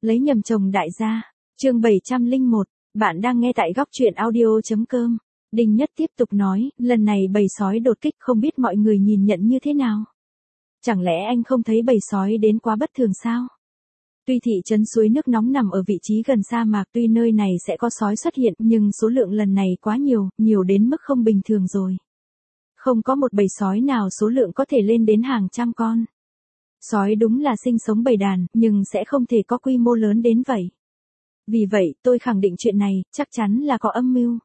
Lấy nhầm chồng đại gia. Chương 701, bạn đang nghe tại góc truyện audio.com. Đinh Nhất tiếp tục nói, lần này bầy sói đột kích không biết mọi người nhìn nhận như thế nào. Chẳng lẽ anh không thấy bầy sói đến quá bất thường sao? Tuy thị trấn suối nước nóng nằm ở vị trí gần sa mạc, tuy nơi này sẽ có sói xuất hiện, nhưng số lượng lần này quá nhiều, nhiều đến mức không bình thường rồi. Không có một bầy sói nào số lượng có thể lên đến hàng trăm con. Sói đúng là sinh sống bầy đàn, nhưng sẽ không thể có quy mô lớn đến vậy. Vì vậy, tôi khẳng định chuyện này, chắc chắn là có âm mưu.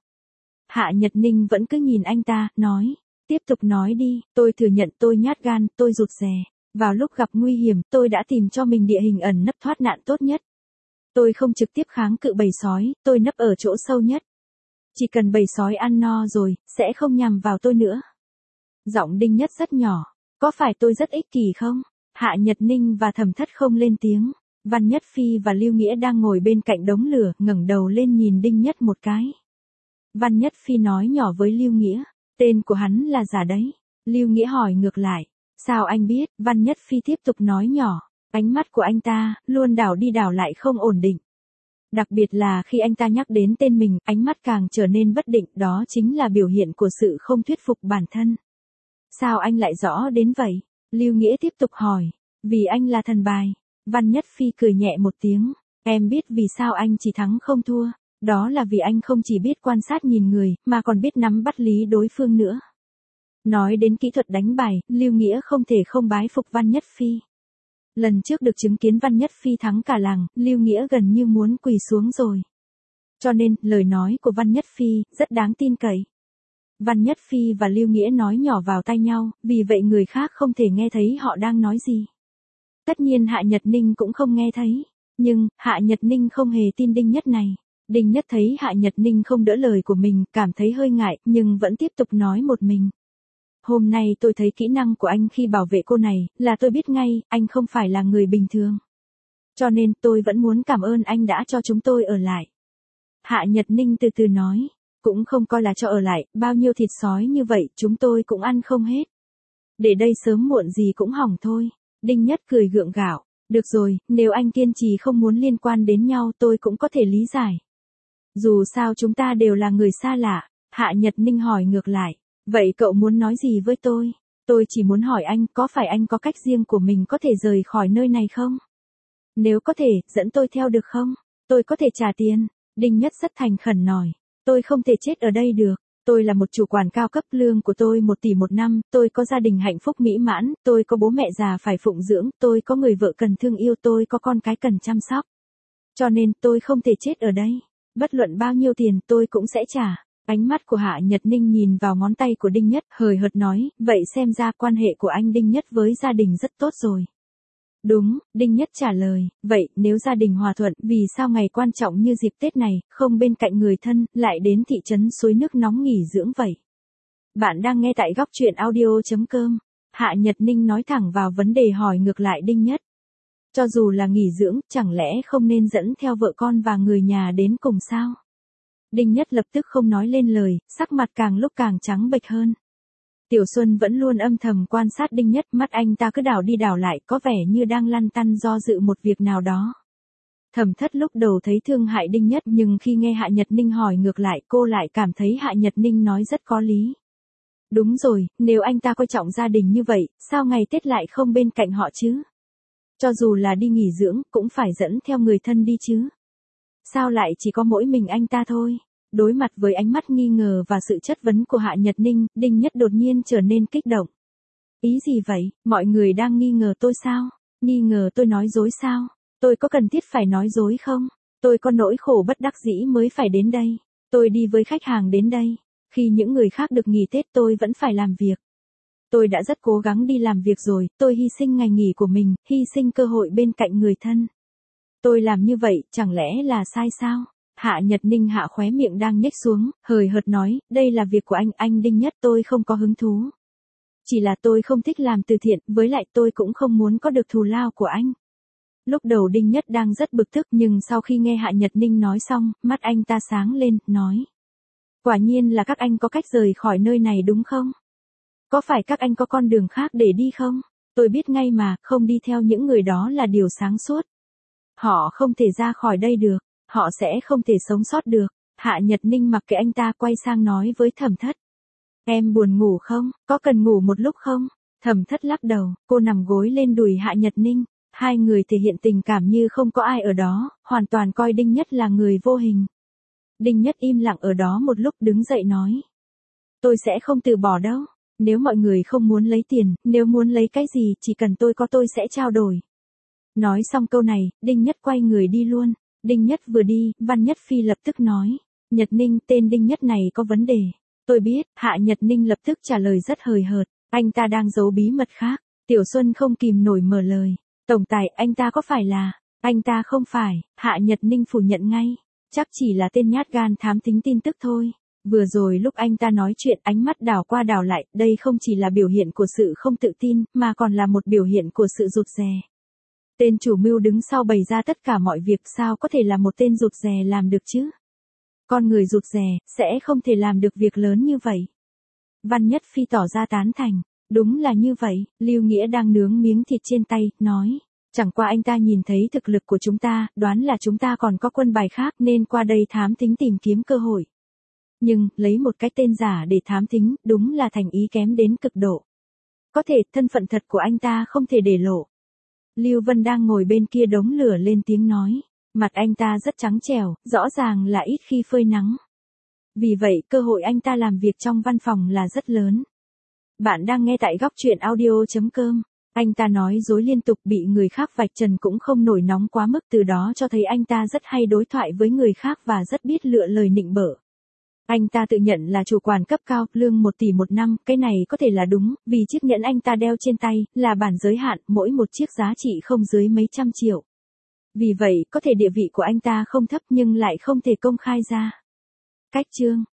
Hạ Nhật Ninh vẫn cứ nhìn anh ta, nói. Tiếp tục nói đi, tôi thừa nhận tôi nhát gan, tôi rụt rè. Vào lúc gặp nguy hiểm, tôi đã tìm cho mình địa hình ẩn nấp thoát nạn tốt nhất. Tôi không trực tiếp kháng cự bầy sói, tôi nấp ở chỗ sâu nhất. Chỉ cần bầy sói ăn no rồi, sẽ không nhằm vào tôi nữa. Giọng Đinh Nhất rất nhỏ. Có phải tôi rất ích kỷ không? Hạ Nhật Ninh và Thẩm Thất không lên tiếng. Văn Nhất Phi và Lưu Nghĩa đang ngồi bên cạnh đống lửa, ngẩng đầu lên nhìn Đinh Nhất một cái. Văn Nhất Phi nói nhỏ với Lưu Nghĩa, tên của hắn là giả đấy. Lưu Nghĩa hỏi ngược lại, sao anh biết? Văn Nhất Phi tiếp tục nói nhỏ, ánh mắt của anh ta luôn đảo đi đảo lại không ổn định. Đặc biệt là khi anh ta nhắc đến tên mình, ánh mắt càng trở nên bất định, đó chính là biểu hiện của sự không thuyết phục bản thân. Sao anh lại rõ đến vậy? Lưu Nghĩa tiếp tục hỏi, vì anh là thần bài. Văn Nhất Phi cười nhẹ một tiếng, em biết vì sao anh chỉ thắng không thua, đó là vì anh không chỉ biết quan sát nhìn người, mà còn biết nắm bắt lý đối phương nữa. Nói đến kỹ thuật đánh bài, Lưu Nghĩa không thể không bái phục Văn Nhất Phi. Lần trước được chứng kiến Văn Nhất Phi thắng cả làng, Lưu Nghĩa gần như muốn quỳ xuống rồi. Cho nên, lời nói của Văn Nhất Phi rất đáng tin cậy. Văn Nhất Phi và Lưu Nghĩa nói nhỏ vào tai nhau, vì vậy người khác không thể nghe thấy họ đang nói gì. Tất nhiên Hạ Nhật Ninh cũng không nghe thấy. Nhưng, Hạ Nhật Ninh không hề tin Đinh Nhất này. Đinh Nhất thấy Hạ Nhật Ninh không đỡ lời của mình, cảm thấy hơi ngại, nhưng vẫn tiếp tục nói một mình. Hôm nay tôi thấy kỹ năng của anh khi bảo vệ cô này, là tôi biết ngay, anh không phải là người bình thường. Cho nên tôi vẫn muốn cảm ơn anh đã cho chúng tôi ở lại. Hạ Nhật Ninh từ từ nói, cũng không coi là cho ở lại, bao nhiêu thịt sói như vậy chúng tôi cũng ăn không hết. Để đây sớm muộn gì cũng hỏng thôi. Đinh Nhất cười gượng gạo, được rồi, nếu anh kiên trì không muốn liên quan đến nhau tôi cũng có thể lý giải. Dù sao chúng ta đều là người xa lạ. Hạ Nhật Ninh hỏi ngược lại, vậy cậu muốn nói gì với tôi? Tôi chỉ muốn hỏi anh, có phải anh có cách riêng của mình có thể rời khỏi nơi này không? Nếu có thể, dẫn tôi theo được không? Tôi có thể trả tiền. Đinh Nhất rất thành khẩn nói, tôi không thể chết ở đây được. Tôi là một chủ quản cao cấp, lương của tôi 1 tỷ một năm, tôi có gia đình hạnh phúc mỹ mãn, tôi có bố mẹ già phải phụng dưỡng, tôi có người vợ cần thương yêu, tôi có con cái cần chăm sóc. Cho nên tôi không thể chết ở đây. Bất luận bao nhiêu tiền tôi cũng sẽ trả. Ánh mắt của Hạ Nhật Ninh nhìn vào ngón tay của Đinh Nhất, hời hợt nói, vậy xem ra quan hệ của anh Đinh Nhất với gia đình rất tốt rồi. Đúng, Đinh Nhất trả lời, vậy nếu gia đình hòa thuận, vì sao ngày quan trọng như dịp Tết này, không bên cạnh người thân, lại đến thị trấn suối nước nóng nghỉ dưỡng vậy? Bạn đang nghe tại góc truyện audio.com. Hạ Nhật Ninh nói thẳng vào vấn đề, hỏi ngược lại Đinh Nhất. Cho dù là nghỉ dưỡng, chẳng lẽ không nên dẫn theo vợ con và người nhà đến cùng sao? Đinh Nhất lập tức không nói lên lời, sắc mặt càng lúc càng trắng bệch hơn. Tiểu Xuân vẫn luôn âm thầm quan sát Đinh Nhất, mắt anh ta cứ đảo đi đảo lại, có vẻ như đang lăn tăn do dự một việc nào đó. Thẩm Thất lúc đầu thấy thương hại Đinh Nhất, nhưng khi nghe Hạ Nhật Ninh hỏi ngược lại, cô lại cảm thấy Hạ Nhật Ninh nói rất có lý. Đúng rồi, nếu anh ta coi trọng gia đình như vậy, sao ngày Tết lại không bên cạnh họ chứ? Cho dù là đi nghỉ dưỡng, cũng phải dẫn theo người thân đi chứ. Sao lại chỉ có mỗi mình anh ta thôi? Đối mặt với ánh mắt nghi ngờ và sự chất vấn của Hạ Nhật Ninh, Đinh Nhất đột nhiên trở nên kích động. Ý gì vậy? Mọi người đang nghi ngờ tôi sao? Nghi ngờ tôi nói dối sao? Tôi có cần thiết phải nói dối không? Tôi có nỗi khổ bất đắc dĩ mới phải đến đây. Tôi đi với khách hàng đến đây. Khi những người khác được nghỉ Tết tôi vẫn phải làm việc. Tôi đã rất cố gắng đi làm việc rồi, tôi hy sinh ngày nghỉ của mình, hy sinh cơ hội bên cạnh người thân. Tôi làm như vậy, chẳng lẽ là sai sao? Hạ Nhật Ninh hạ khóe miệng đang nhếch xuống, hời hợt nói, đây là việc của anh Đinh Nhất, tôi không có hứng thú. Chỉ là tôi không thích làm từ thiện, với lại tôi cũng không muốn có được thù lao của anh. Lúc đầu Đinh Nhất đang rất bực tức, nhưng sau khi nghe Hạ Nhật Ninh nói xong, mắt anh ta sáng lên, nói. Quả nhiên là các anh có cách rời khỏi nơi này đúng không? Có phải các anh có con đường khác để đi không? Tôi biết ngay mà, không đi theo những người đó là điều sáng suốt. Họ không thể ra khỏi đây được, họ sẽ không thể sống sót được. Hạ Nhật Ninh mặc kệ anh ta, quay sang nói với Thẩm Thất. Em buồn ngủ không, có cần ngủ một lúc không? Thẩm Thất lắc đầu, cô nằm gối lên đùi Hạ Nhật Ninh. Hai người thể hiện tình cảm như không có ai ở đó, hoàn toàn coi Đinh Nhất là người vô hình. Đinh Nhất im lặng ở đó một lúc đứng dậy nói. Tôi sẽ không từ bỏ đâu. Nếu mọi người không muốn lấy tiền, nếu muốn lấy cái gì, chỉ cần tôi có tôi sẽ trao đổi. Nói xong câu này, Đinh Nhất quay người đi luôn. Đinh Nhất vừa đi, Văn Nhất Phi lập tức nói. Nhật Ninh, tên Đinh Nhất này có vấn đề. Tôi biết, Hạ Nhật Ninh lập tức trả lời rất hời hợt. Anh ta đang giấu bí mật khác. Tiểu Xuân không kìm nổi mở lời. Tổng tài, anh ta có phải là... Anh ta không phải, Hạ Nhật Ninh phủ nhận ngay. Chắc chỉ là tên nhát gan thám thính tin tức thôi. Vừa rồi lúc anh ta nói chuyện, ánh mắt đảo qua đảo lại, đây không chỉ là biểu hiện của sự không tự tin, mà còn là một biểu hiện của sự rụt rè. Tên chủ mưu đứng sau bày ra tất cả mọi việc, sao có thể là một tên rụt rè làm được chứ? Con người rụt rè, sẽ không thể làm được việc lớn như vậy. Văn Nhất Phi tỏ ra tán thành. Đúng là như vậy, Lưu Nghĩa đang nướng miếng thịt trên tay, nói. Chẳng qua anh ta nhìn thấy thực lực của chúng ta, đoán là chúng ta còn có quân bài khác nên qua đây thám thính tìm kiếm cơ hội. Nhưng, lấy một cái tên giả để thám thính, đúng là thành ý kém đến cực độ. Có thể, thân phận thật của anh ta không thể để lộ. Lưu Vân đang ngồi bên kia đống lửa lên tiếng nói. Mặt anh ta rất trắng trẻo, rõ ràng là ít khi phơi nắng. Vì vậy, cơ hội anh ta làm việc trong văn phòng là rất lớn. Bạn đang nghe tại góc truyện audio.com. Anh ta nói dối liên tục, bị người khác vạch trần cũng không nổi nóng quá mức, từ đó cho thấy anh ta rất hay đối thoại với người khác và rất biết lựa lời nịnh bợ. Anh ta tự nhận là chủ quản cấp cao, lương 1 tỷ một năm, cái này có thể là đúng, vì chiếc nhẫn anh ta đeo trên tay, là bản giới hạn, mỗi một chiếc giá trị không dưới mấy trăm triệu. Vì vậy, có thể địa vị của anh ta không thấp nhưng lại không thể công khai ra. Cách chương